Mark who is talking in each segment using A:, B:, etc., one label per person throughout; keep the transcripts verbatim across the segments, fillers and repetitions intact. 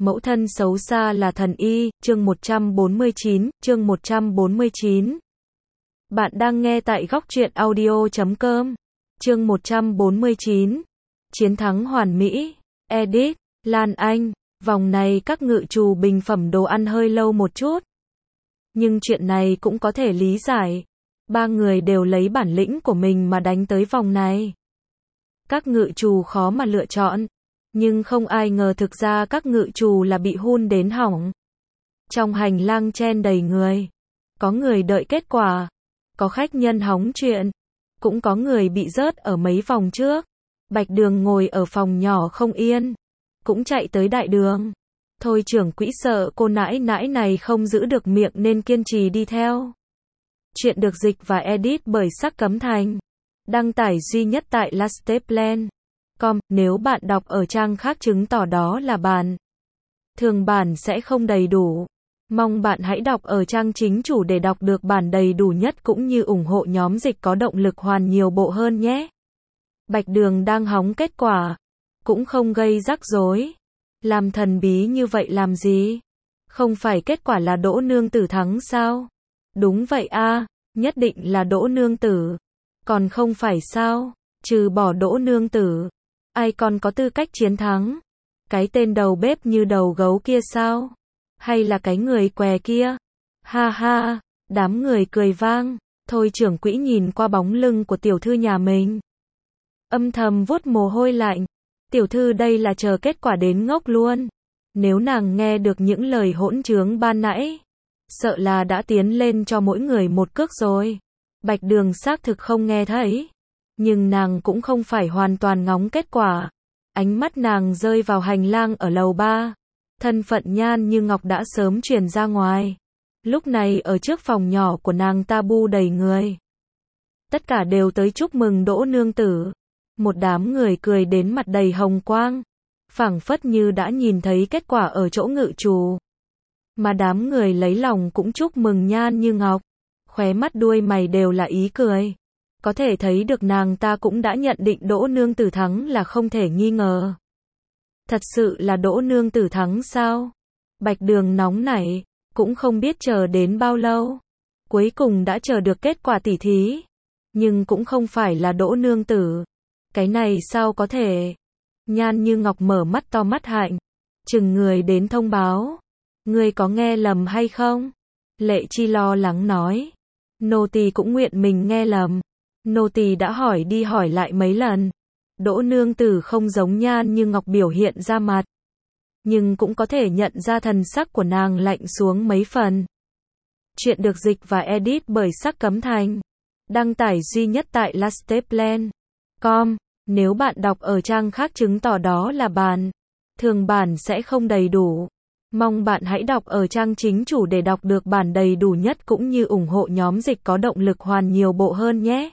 A: Mẫu thân xấu xa là thần y, chương một trăm bốn mươi chín, chương một trăm bốn mươi chín. Bạn đang nghe tại góc truyện audio chấm com. Chương một trăm bốn mươi chín. Chiến thắng hoàn mỹ. Edit, Lan Anh, vòng này các ngự trù bình phẩm đồ ăn hơi lâu một chút. Nhưng chuyện này cũng có thể lý giải. Ba người đều lấy bản lĩnh của mình mà đánh tới vòng này. Các ngự trù khó mà lựa chọn. Nhưng không ai ngờ thực ra các ngự trù là bị hun đến hỏng. Trong hành lang chen đầy người. Có người đợi kết quả. Có khách nhân hóng chuyện. Cũng có người bị rớt ở mấy vòng trước. Bạch Đường ngồi ở phòng nhỏ không yên. Cũng chạy tới đại đường. Thôi trưởng quỹ sợ cô nãi nãi này không giữ được miệng nên kiên trì đi theo. Chuyện được dịch và edit bởi Sắc Cấm Thành. Đăng tải duy nhất tại lasteplan chấm com. Nếu bạn đọc ở trang khác chứng tỏ đó là bản thường bản sẽ không đầy đủ. Mong bạn hãy đọc ở trang chính chủ để đọc được bản đầy đủ nhất cũng như ủng hộ nhóm dịch có động lực hoàn nhiều bộ hơn nhé. Bạch Đường đang hóng kết quả. Cũng không gây rắc rối. Làm thần bí như vậy làm gì? Không phải kết quả là Đỗ Nương Tử thắng sao? Đúng vậy a, nhất định là Đỗ Nương Tử. Còn không phải sao? Trừ bỏ Đỗ Nương Tử, ai còn có tư cách chiến thắng? Cái tên đầu bếp như đầu gấu kia sao? Hay là cái người què kia? Ha ha, đám người cười vang. Thôi trưởng quỹ nhìn qua bóng lưng của tiểu thư nhà mình. Âm thầm vuốt mồ hôi lạnh. Tiểu thư đây là chờ kết quả đến ngốc luôn. Nếu nàng nghe được những lời hỗn trướng ban nãy, sợ là đã tiến lên cho mỗi người một cước rồi. Bạch Đường xác thực không nghe thấy. Nhưng nàng cũng không phải hoàn toàn ngóng kết quả. Ánh mắt nàng rơi vào hành lang ở lầu ba. Thân phận Nhan Như Ngọc đã sớm truyền ra ngoài. Lúc này ở trước phòng nhỏ của nàng ta bu đầy người. Tất cả đều tới chúc mừng Đỗ Nương Tử. Một đám người cười đến mặt đầy hồng quang. Phảng phất như đã nhìn thấy kết quả ở chỗ ngự trù. Mà đám người lấy lòng cũng chúc mừng Nhan Như Ngọc. Khóe mắt đuôi mày đều là ý cười. Có thể thấy được nàng ta cũng đã nhận định Đỗ Nương Tử thắng là không thể nghi ngờ. Thật sự là Đỗ Nương Tử thắng sao? Bạch Đường nóng nảy, cũng không biết chờ đến bao lâu. Cuối cùng đã chờ được kết quả tỉ thí. Nhưng cũng không phải là Đỗ Nương Tử. Cái này sao có thể? Nhan Như Ngọc mở mắt to mắt hạnh. Chừng người đến thông báo. Ngươi có nghe lầm hay không? Lệ Chi lo lắng nói. Nô tỳ cũng nguyện mình nghe lầm. Nô tỳ đã hỏi đi hỏi lại mấy lần. Đỗ Nương Tử không giống Nhan Như Ngọc biểu hiện ra mặt. Nhưng cũng có thể nhận ra thần sắc của nàng lạnh xuống mấy phần. Chuyện được dịch và edit bởi Sắc Cấm Thành. Đăng tải duy nhất tại lasteplan chấm com. Nếu bạn đọc ở trang khác chứng tỏ đó là bản thường bản sẽ không đầy đủ. Mong bạn hãy đọc ở trang chính chủ để đọc được bản đầy đủ nhất cũng như ủng hộ nhóm dịch có động lực hoàn nhiều bộ hơn nhé.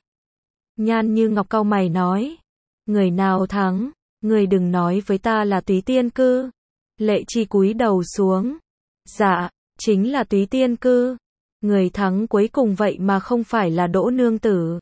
A: Nhan Như Ngọc cau mày nói. Người nào thắng? Người đừng nói với ta là Túy Tiên Cư. Lệ Chi cúi đầu xuống. Dạ, chính là Túy Tiên Cư. Người thắng cuối cùng vậy mà không phải là Đỗ Nương Tử,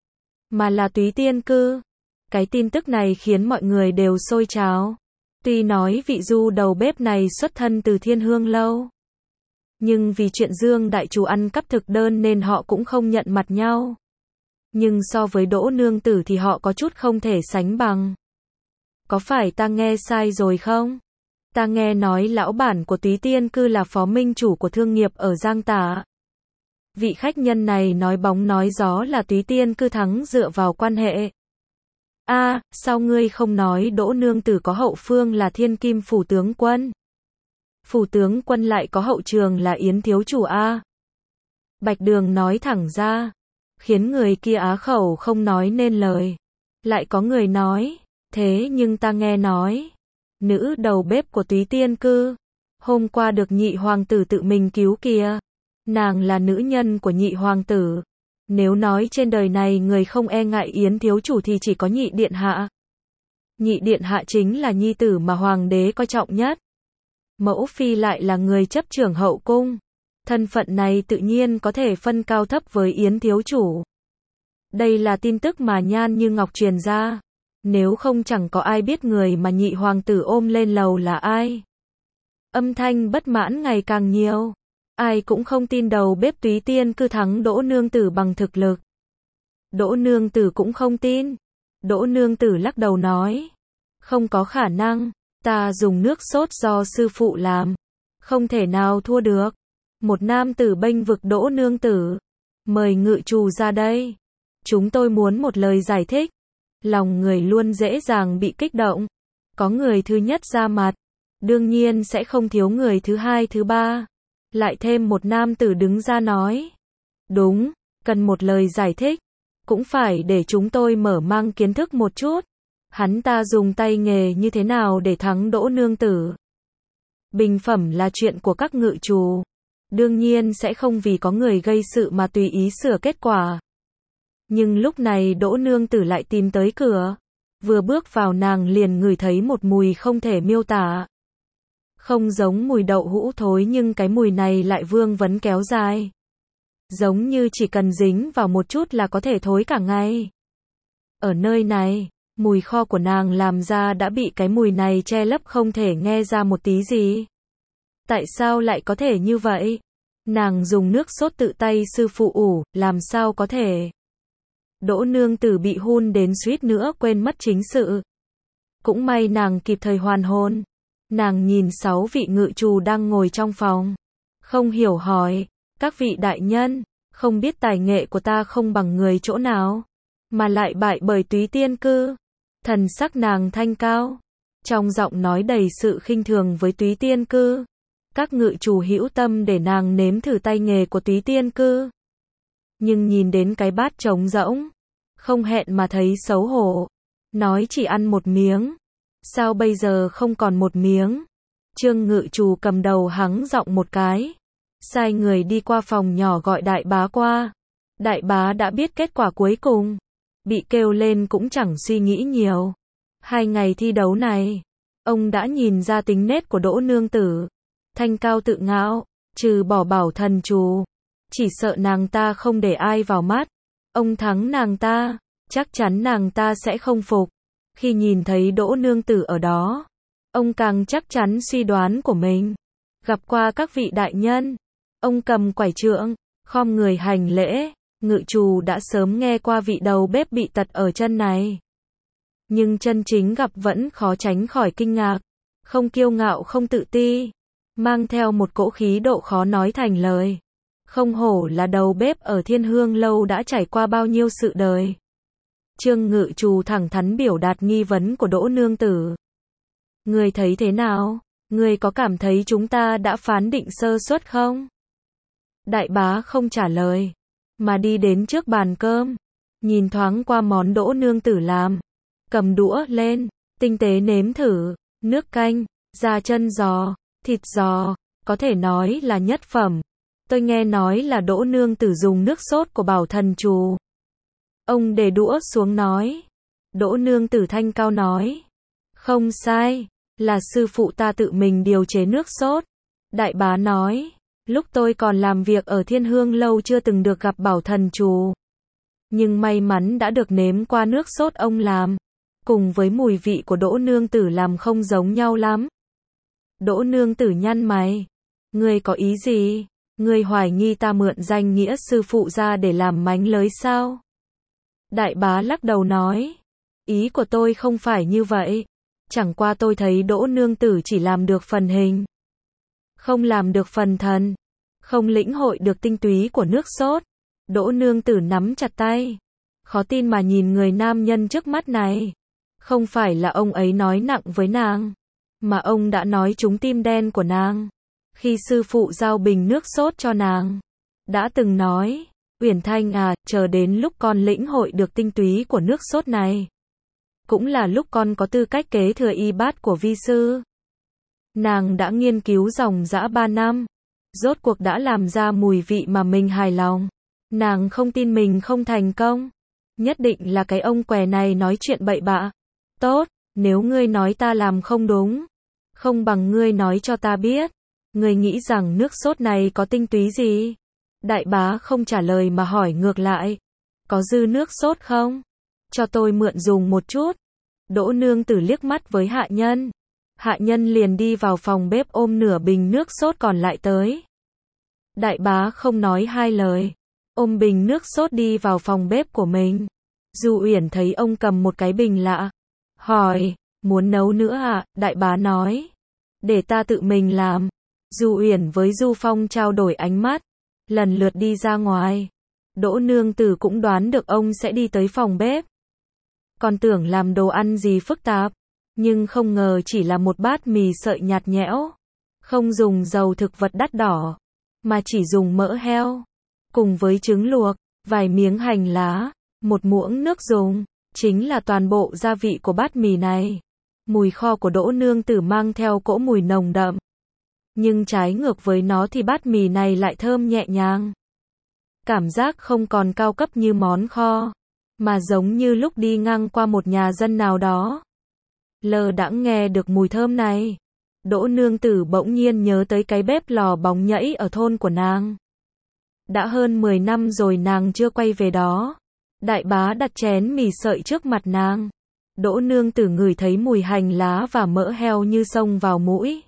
A: mà là Túy Tiên Cư. Cái tin tức này khiến mọi người đều sôi trào. Tuy nói vị du đầu bếp này xuất thân từ Thiên Hương Lâu. Nhưng vì chuyện Dương đại chủ ăn cắp thực đơn nên họ cũng không nhận mặt nhau. Nhưng so với Đỗ Nương Tử thì họ có chút không thể sánh bằng. Có phải ta nghe sai rồi không? Ta nghe nói lão bản của Túy Tiên Cư là phó minh chủ của thương nghiệp ở Giang Tả. Vị khách nhân này nói bóng nói gió là Túy Tiên Cư thắng dựa vào quan hệ. A, à, sao ngươi không nói Đỗ Nương Tử có hậu phương là Thiên Kim phủ tướng quân? Phủ tướng quân lại có hậu trường là Yến thiếu chủ a. À? Bạch Đường nói thẳng ra, khiến người kia á khẩu không nói nên lời. Lại có người nói, thế nhưng ta nghe nói, nữ đầu bếp của Túy Tiên Cư, hôm qua được nhị hoàng tử tự mình cứu kìa. Nàng là nữ nhân của nhị hoàng tử. Nếu nói trên đời này người không e ngại Yến thiếu chủ thì chỉ có nhị điện hạ. Nhị điện hạ chính là nhi tử mà hoàng đế coi trọng nhất. Mẫu phi lại là người chấp trưởng hậu cung. Thân phận này tự nhiên có thể phân cao thấp với Yến thiếu chủ. Đây là tin tức mà Nhan Như Ngọc truyền ra. Nếu không chẳng có ai biết người mà nhị hoàng tử ôm lên lầu là ai. Âm thanh bất mãn ngày càng nhiều. Ai cũng không tin đầu bếp Túy Tiên Cư thắng Đỗ Nương Tử bằng thực lực. Đỗ Nương Tử cũng không tin. Đỗ Nương Tử lắc đầu nói. Không có khả năng, ta dùng nước sốt do sư phụ làm. Không thể nào thua được. Một nam tử bênh vực Đỗ Nương Tử. Mời ngự trù ra đây. Chúng tôi muốn một lời giải thích. Lòng người luôn dễ dàng bị kích động. Có người thứ nhất ra mặt. Đương nhiên sẽ không thiếu người thứ hai thứ ba. Lại thêm một nam tử đứng ra nói. Đúng, cần một lời giải thích. Cũng phải để chúng tôi mở mang kiến thức một chút. Hắn ta dùng tay nghề như thế nào để thắng Đỗ Nương Tử. Bình phẩm là chuyện của các ngự trù. Đương nhiên sẽ không vì có người gây sự mà tùy ý sửa kết quả. Nhưng lúc này Đỗ Nương Tử lại tìm tới cửa. Vừa bước vào nàng liền ngửi thấy một mùi không thể miêu tả. Không giống mùi đậu hũ thối nhưng cái mùi này lại vương vấn kéo dài. Giống như chỉ cần dính vào một chút là có thể thối cả ngày. Ở nơi này, mùi kho của nàng làm ra đã bị cái mùi này che lấp không thể nghe ra một tí gì. Tại sao lại có thể như vậy? Nàng dùng nước sốt tự tay sư phụ ủ, làm sao có thể? Đỗ Nương Tử bị hun đến suýt nữa quên mất chính sự. Cũng may nàng kịp thời hoàn hồn. Nàng nhìn sáu vị ngự trù đang ngồi trong phòng. Không hiểu hỏi, các vị đại nhân, không biết tài nghệ của ta không bằng người chỗ nào, mà lại bại bởi Túy Tiên Cư. Thần sắc nàng thanh cao, trong giọng nói đầy sự khinh thường với Túy Tiên Cư. Các ngự trù hữu tâm để nàng nếm thử tay nghề của Túy Tiên Cư. Nhưng nhìn đến cái bát trống rỗng, không hẹn mà thấy xấu hổ. Nói chỉ ăn một miếng. Sao bây giờ không còn một miếng? Trương ngự trù cầm đầu hắng giọng một cái. Sai người đi qua phòng nhỏ gọi đại bá qua. Đại bá đã biết kết quả cuối cùng. Bị kêu lên cũng chẳng suy nghĩ nhiều. Hai ngày thi đấu này, ông đã nhìn ra tính nết của Đỗ Nương Tử. Thanh cao tự ngạo, trừ bỏ bảo thần trù. Chỉ sợ nàng ta không để ai vào mắt. Ông thắng nàng ta, chắc chắn nàng ta sẽ không phục. Khi nhìn thấy Đỗ Nương Tử ở đó, ông càng chắc chắn suy đoán của mình. Gặp qua các vị đại nhân, ông cầm quải trượng, khom người hành lễ. Ngự trù đã sớm nghe qua vị đầu bếp bị tật ở chân này. Nhưng chân chính gặp vẫn khó tránh khỏi kinh ngạc. Không kiêu ngạo không tự ti, mang theo một cỗ khí độ khó nói thành lời. Không hổ là đầu bếp ở Thiên Hương Lâu đã trải qua bao nhiêu sự đời. Trương ngự trù thẳng thắn biểu đạt nghi vấn của Đỗ Nương Tử. Người thấy thế nào? Người có cảm thấy chúng ta đã phán định sơ suất không? Đại bá không trả lời, mà đi đến trước bàn cơm, nhìn thoáng qua món Đỗ Nương Tử làm, cầm đũa lên, tinh tế nếm thử, nước canh, da chân giò, thịt giò, có thể nói là nhất phẩm. Tôi nghe nói là Đỗ Nương Tử dùng nước sốt của Bảo Thần Trù. Ông để đũa xuống nói. Đỗ Nương Tử thanh cao nói. Không sai, là sư phụ ta tự mình điều chế nước sốt. Đại bá nói, lúc tôi còn làm việc ở Thiên Hương Lâu chưa từng được gặp Bảo Thần Trù. Nhưng may mắn đã được nếm qua nước sốt ông làm. Cùng với mùi vị của Đỗ Nương Tử làm không giống nhau lắm. Đỗ Nương Tử nhăn mày. Ngươi có ý gì? Ngươi hoài nghi ta mượn danh nghĩa sư phụ ra để làm mánh lới sao? Đại bá lắc đầu nói. Ý của tôi không phải như vậy. Chẳng qua tôi thấy Đỗ Nương Tử chỉ làm được phần hình, không làm được phần thần, không lĩnh hội được tinh túy của nước sốt. Đỗ Nương Tử nắm chặt tay, khó tin mà nhìn người nam nhân trước mắt này. Không phải là ông ấy nói nặng với nàng, mà ông đã nói trúng tim đen của nàng. Khi sư phụ giao bình nước sốt cho nàng, đã từng nói, Uyển Thanh à, chờ đến lúc con lĩnh hội được tinh túy của nước sốt này, cũng là lúc con có tư cách kế thừa y bát của vi sư. Nàng đã nghiên cứu dòng dã ba năm, rốt cuộc đã làm ra mùi vị mà mình hài lòng. Nàng không tin mình không thành công. Nhất định là cái ông què này nói chuyện bậy bạ. Tốt, nếu ngươi nói ta làm không đúng, không bằng ngươi nói cho ta biết. Ngươi nghĩ rằng nước sốt này có tinh túy gì? Đại bá không trả lời mà hỏi ngược lại. Có dư nước sốt không? Cho tôi mượn dùng một chút. Đỗ Nương Tử liếc mắt với hạ nhân. hạ nhân liền đi vào phòng bếp ôm nửa bình nước sốt còn lại tới. Đại bá không nói hai lời, ôm bình nước sốt đi vào phòng bếp của mình. Du Uyển thấy ông cầm một cái bình lạ, hỏi, muốn nấu nữa à? Đại bá nói, để ta tự mình làm. Du Uyển với Du Phong trao đổi ánh mắt, lần lượt đi ra ngoài. Đỗ Nương Tử cũng đoán được ông sẽ đi tới phòng bếp. Còn tưởng làm đồ ăn gì phức tạp, nhưng không ngờ chỉ là một bát mì sợi nhạt nhẽo, không dùng dầu thực vật đắt đỏ, mà chỉ dùng mỡ heo, cùng với trứng luộc, vài miếng hành lá, một muỗng nước dùng, chính là toàn bộ gia vị của bát mì này. Mùi kho của Đỗ Nương Tử mang theo cỗ mùi nồng đậm. Nhưng trái ngược với nó thì bát mì này lại thơm nhẹ nhàng. Cảm giác không còn cao cấp như món kho, mà giống như lúc đi ngang qua một nhà dân nào đó. Lờ đãng nghe được mùi thơm này, Đỗ Nương Tử bỗng nhiên nhớ tới cái bếp lò bóng nhẫy ở thôn của nàng. Đã hơn mười năm rồi nàng chưa quay về đó. Đại bá đặt chén mì sợi trước mặt nàng. Đỗ Nương Tử ngửi thấy mùi hành lá và mỡ heo như xông vào mũi.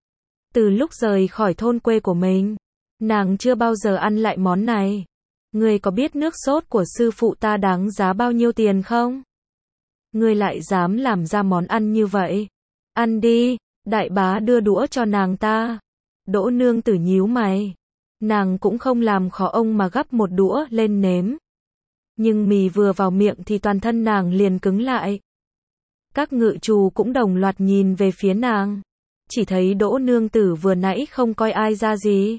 A: Từ lúc rời khỏi thôn quê của mình, nàng chưa bao giờ ăn lại món này. Ngươi có biết nước sốt của sư phụ ta đáng giá bao nhiêu tiền không? Ngươi lại dám làm ra món ăn như vậy? Ăn đi, đại bá đưa đũa cho nàng ta. Đỗ Nương Tử nhíu mày. Nàng cũng không làm khó ông mà gắp một đũa lên nếm. Nhưng mì vừa vào miệng thì toàn thân nàng liền cứng lại. Các ngự trù cũng đồng loạt nhìn về phía nàng. Chỉ thấy Đỗ Nương Tử vừa nãy không coi ai ra gì,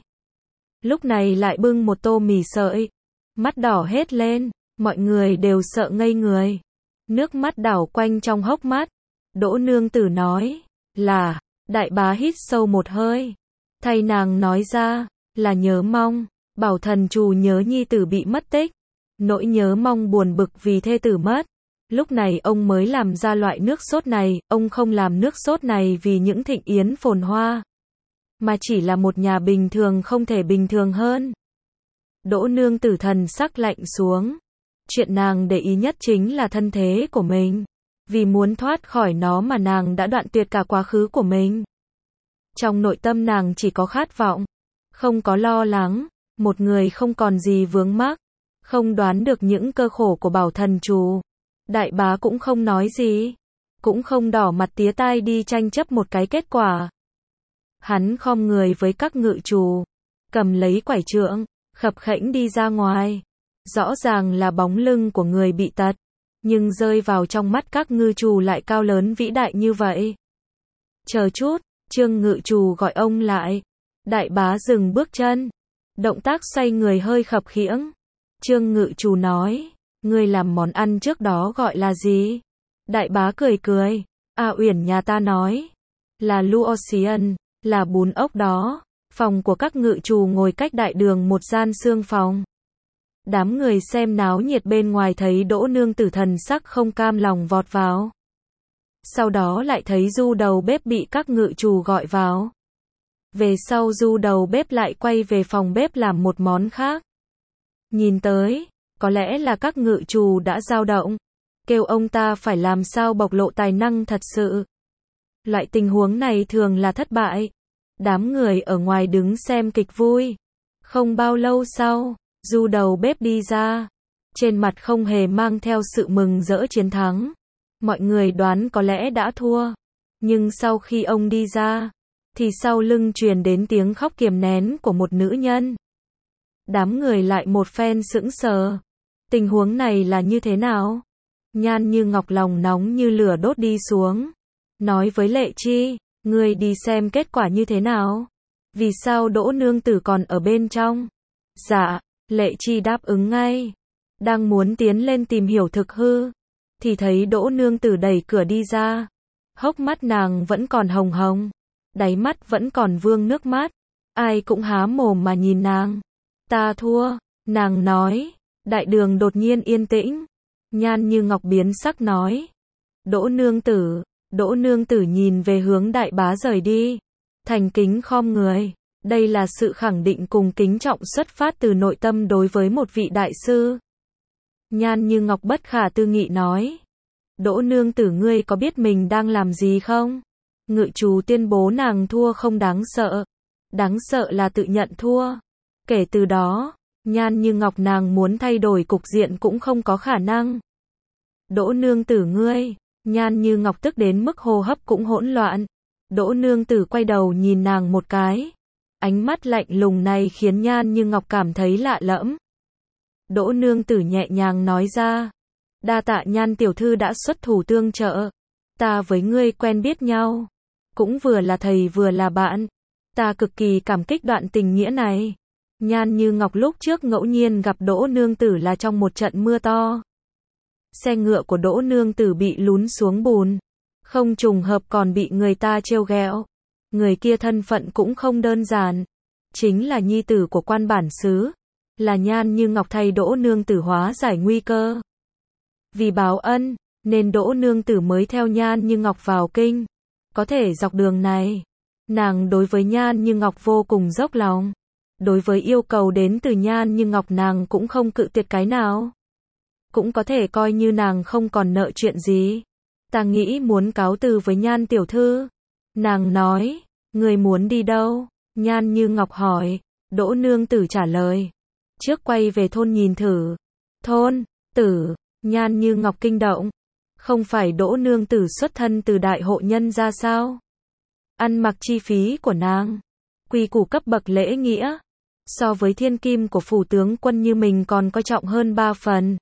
A: lúc này lại bưng một tô mì sợi, mắt đỏ hết lên, mọi người đều sợ ngây người. Nước mắt đảo quanh trong hốc mắt. Đỗ Nương Tử nói, là, đại bá hít sâu một hơi, thay nàng nói ra, là nhớ mong, bảo thần trù nhớ nhi tử bị mất tích, nỗi nhớ mong buồn bực vì thê tử mất. Lúc này ông mới làm ra loại nước sốt này, ông không làm nước sốt này vì những thịnh yến phồn hoa, mà chỉ là một nhà bình thường không thể bình thường hơn. Đỗ Nương Tử thần sắc lạnh xuống. Chuyện nàng để ý nhất chính là thân thế của mình. Vì muốn thoát khỏi nó mà nàng đã đoạn tuyệt cả quá khứ của mình. Trong nội tâm nàng chỉ có khát vọng, không có lo lắng, một người không còn gì vướng mắc, không đoán được những cơ khổ của bảo thần trù. Đại bá cũng không nói gì, cũng không đỏ mặt tía tai đi tranh chấp một cái kết quả. Hắn khom người với các ngự trù, cầm lấy quải trượng, khập khẽnh đi ra ngoài. Rõ ràng là bóng lưng của người bị tật, nhưng rơi vào trong mắt các ngự trù lại cao lớn vĩ đại như vậy. Chờ chút, Trương ngự trù gọi ông lại. Đại bá dừng bước chân, động tác xoay người hơi khập khiễng. Trương ngự trù nói, ngươi làm món ăn trước đó gọi là gì? Đại bá cười cười, A Uyển nhà ta nói, là Luoxian, là bún ốc đó. Phòng của các ngự trù ngồi cách đại đường một gian xương phòng. Đám người xem náo nhiệt bên ngoài thấy Đỗ Nương Tử thần sắc không cam lòng vọt vào. Sau đó lại thấy Du đầu bếp bị các ngự trù gọi vào. Về sau Du đầu bếp lại quay về phòng bếp làm một món khác. Nhìn tới, có lẽ là các ngự trù đã dao động, kêu ông ta phải làm sao bộc lộ tài năng thật sự. Loại tình huống này thường là thất bại. Đám người ở ngoài đứng xem kịch vui. Không bao lâu sau, Du đầu bếp đi ra, trên mặt không hề mang theo sự mừng rỡ chiến thắng. Mọi người đoán có lẽ đã thua. Nhưng sau khi ông đi ra, thì sau lưng truyền đến tiếng khóc kiềm nén của một nữ nhân. Đám người lại một phen sững sờ. Tình huống này là như thế nào? Nhan Như Ngọc lòng nóng như lửa đốt đi xuống. Nói với Lệ Chi, ngươi đi xem kết quả như thế nào? Vì sao Đỗ Nương Tử còn ở bên trong? Dạ, Lệ Chi đáp ứng ngay. Đang muốn tiến lên tìm hiểu thực hư, thì thấy Đỗ Nương Tử đẩy cửa đi ra. Hốc mắt nàng vẫn còn hồng hồng, đáy mắt vẫn còn vương nước mắt. Ai cũng há mồm mà nhìn nàng. Ta thua, nàng nói. Đại đường đột nhiên yên tĩnh. Nhan Như Ngọc biến sắc nói, Đỗ Nương Tử. Đỗ Nương Tử nhìn về hướng đại bá rời đi, thành kính khom người. Đây là sự khẳng định cùng kính trọng xuất phát từ nội tâm đối với một vị đại sư. Nhan Như Ngọc bất khả tư nghị nói, Đỗ Nương Tử, ngươi có biết mình đang làm gì không? Ngự trù tuyên bố nàng thua không đáng sợ. Đáng sợ là tự nhận thua. Kể từ đó, Nhan Như Ngọc nàng muốn thay đổi cục diện cũng không có khả năng. Đỗ nương tử ngươi, Nhan Như Ngọc tức đến mức hô hấp cũng hỗn loạn. Đỗ nương tử quay đầu nhìn nàng một cái. Ánh mắt lạnh lùng này khiến Nhan Như Ngọc cảm thấy lạ lẫm. Đỗ nương tử nhẹ nhàng nói ra. Đa tạ Nhan tiểu thư đã xuất thủ tương trợ. Ta với ngươi quen biết nhau. Cũng vừa là thầy vừa là bạn. Ta cực kỳ cảm kích đoạn tình nghĩa này. Nhan Như Ngọc lúc trước ngẫu nhiên gặp Đỗ nương tử là trong một trận mưa to. Xe ngựa của Đỗ nương tử bị lún xuống bùn. Không trùng hợp còn bị người ta trêu ghẹo. Người kia thân phận cũng không đơn giản. Chính là nhi tử của quan bản xứ. Là Nhan Như Ngọc thay Đỗ nương tử hóa giải nguy cơ. Vì báo ân, nên Đỗ nương tử mới theo Nhan Như Ngọc vào kinh. Có thể dọc đường này, nàng đối với Nhan Như Ngọc vô cùng dốc lòng. Đối với yêu cầu đến từ Nhan Như Ngọc nàng cũng không cự tuyệt cái nào. Cũng có thể coi như nàng không còn nợ chuyện gì. Ta nghĩ muốn cáo từ với Nhan tiểu thư. Nàng nói, người muốn đi đâu? Nhan Như Ngọc hỏi. Đỗ nương tử trả lời. Trước quay về thôn nhìn thử. Thôn, tử, Nhan Như Ngọc kinh động. Không phải Đỗ nương tử xuất thân từ đại hộ nhân ra sao? Ăn mặc chi phí của nàng. Quy củ cấp bậc lễ nghĩa. So với thiên kim của phủ tướng quân như mình còn coi trọng hơn ba phần.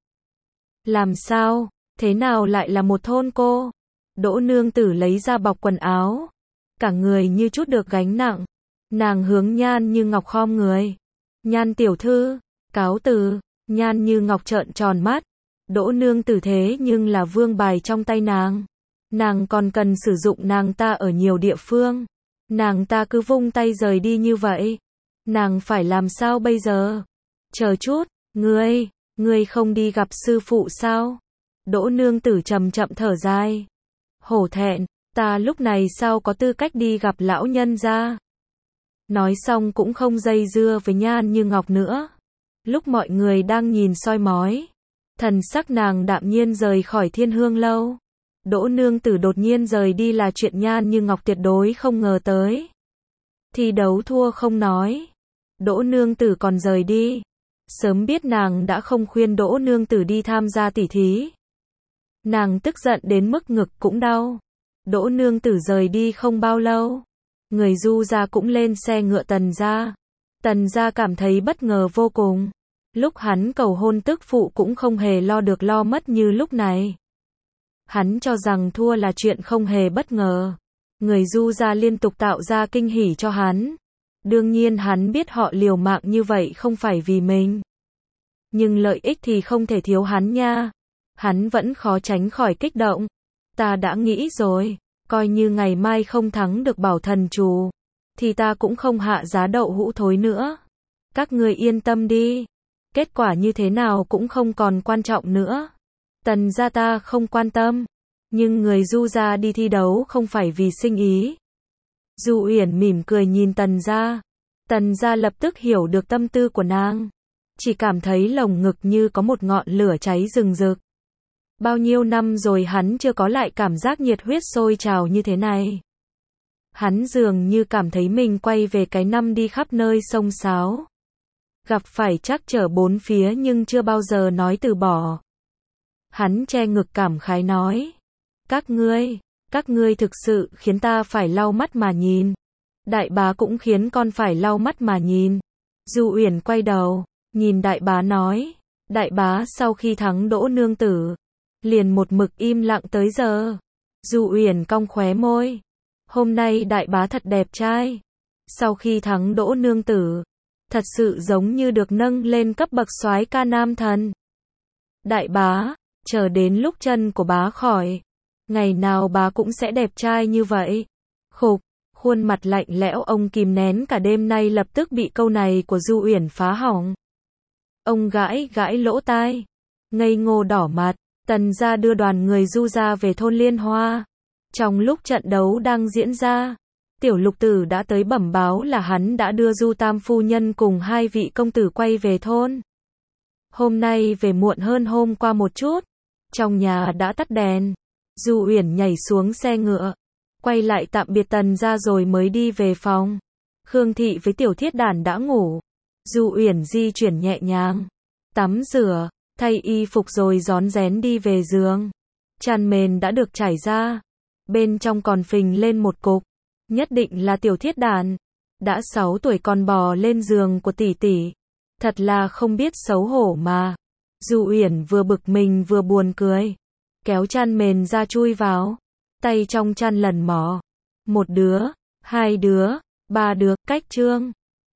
A: Làm sao? Thế nào lại là một thôn cô? Đỗ nương tử lấy ra bọc quần áo. Cả người như chút được gánh nặng. Nàng hướng Nhan Như Ngọc khom người. Nhan tiểu thư, cáo từ. Nhan Như Ngọc trợn tròn mắt. Đỗ nương tử thế nhưng là vương bài trong tay nàng. Nàng còn cần sử dụng nàng ta ở nhiều địa phương. Nàng ta cứ vung tay rời đi như vậy. Nàng phải làm sao bây giờ? Chờ chút, ngươi, ngươi không đi gặp sư phụ sao? Đỗ nương tử chậm chậm thở dài. Hổ thẹn, ta lúc này sao có tư cách đi gặp lão nhân gia? Nói xong cũng không dây dưa với Nhan Như Ngọc nữa. Lúc mọi người đang nhìn soi mói, thần sắc nàng đạm nhiên rời khỏi Thiên Hương lâu. Đỗ nương tử đột nhiên rời đi là chuyện Nhan Như Ngọc tuyệt đối không ngờ tới. Thi đấu thua không nói. Đỗ nương tử còn rời đi. Sớm biết nàng đã không khuyên Đỗ nương tử đi tham gia tỉ thí. Nàng tức giận đến mức ngực cũng đau. Đỗ nương tử rời đi không bao lâu. Người Du gia cũng lên xe ngựa Tần gia. Tần gia cảm thấy bất ngờ vô cùng. Lúc hắn cầu hôn tức phụ cũng không hề lo được lo mất như lúc này. Hắn cho rằng thua là chuyện không hề bất ngờ. Người Du gia liên tục tạo ra kinh hỉ cho hắn. Đương nhiên hắn biết họ liều mạng như vậy không phải vì mình. Nhưng lợi ích thì không thể thiếu hắn nha. Hắn vẫn khó tránh khỏi kích động. Ta đã nghĩ rồi, coi như ngày mai không thắng được Bảo Thần Trù, thì ta cũng không hạ giá đậu hũ thối nữa. Các người yên tâm đi. Kết quả như thế nào cũng không còn quan trọng nữa. Tần gia ta không quan tâm. Nhưng người Du gia đi thi đấu không phải vì sinh ý. Du Uyển mỉm cười nhìn Tần gia. Tần gia lập tức hiểu được tâm tư của nàng. Chỉ cảm thấy lồng ngực như có một ngọn lửa cháy rừng rực. Bao nhiêu năm rồi hắn chưa có lại cảm giác nhiệt huyết sôi trào như thế này. Hắn dường như cảm thấy mình quay về cái năm đi khắp nơi xông xáo. Gặp phải trắc trở bốn phía nhưng chưa bao giờ nói từ bỏ. Hắn che ngực cảm khái nói. Các ngươi, các ngươi thực sự khiến ta phải lau mắt mà nhìn. Đại bá cũng khiến con phải lau mắt mà nhìn. Du Uyển quay đầu, nhìn đại bá nói. Đại bá sau khi thắng Đỗ nương tử, liền một mực im lặng tới giờ. Du Uyển cong khóe môi. Hôm nay đại bá thật đẹp trai. Sau khi thắng Đỗ nương tử, thật sự giống như được nâng lên cấp bậc soái ca nam thần. Đại bá, chờ đến lúc chân của bá khỏi, ngày nào bá cũng sẽ đẹp trai như vậy. Khục, khuôn mặt lạnh lẽo ông kìm nén cả đêm nay lập tức bị câu này của Du Uyển phá hỏng. Ông gãi gãi lỗ tai, ngây ngô đỏ mặt. Tần gia đưa đoàn người Du gia về thôn Liên Hoa. Trong lúc trận đấu đang diễn ra, Tiểu Lục Tử đã tới bẩm báo là hắn đã đưa Du Tam phu nhân cùng hai vị công tử quay về thôn. Hôm nay về muộn hơn hôm qua một chút. Trong nhà đã tắt đèn. Du Uyển nhảy xuống xe ngựa, Quay lại tạm biệt Tần gia rồi mới đi về phòng. Khương Thị với Tiểu Thiết Đản đã ngủ. Du Uyển di chuyển nhẹ nhàng, tắm rửa, thay y phục rồi rón rén đi về giường. Chăn mền đã được trải ra, bên trong còn phình lên một cục. Nhất định là Tiểu Thiết Đản, đã sáu tuổi còn bò lên giường của tỷ tỷ. Thật là không biết xấu hổ mà. Du Uyển vừa bực mình vừa buồn cười, kéo chăn mền ra chui vào, tay trong chăn lần mò. Một đứa, hai đứa, ba đứa, cách trương.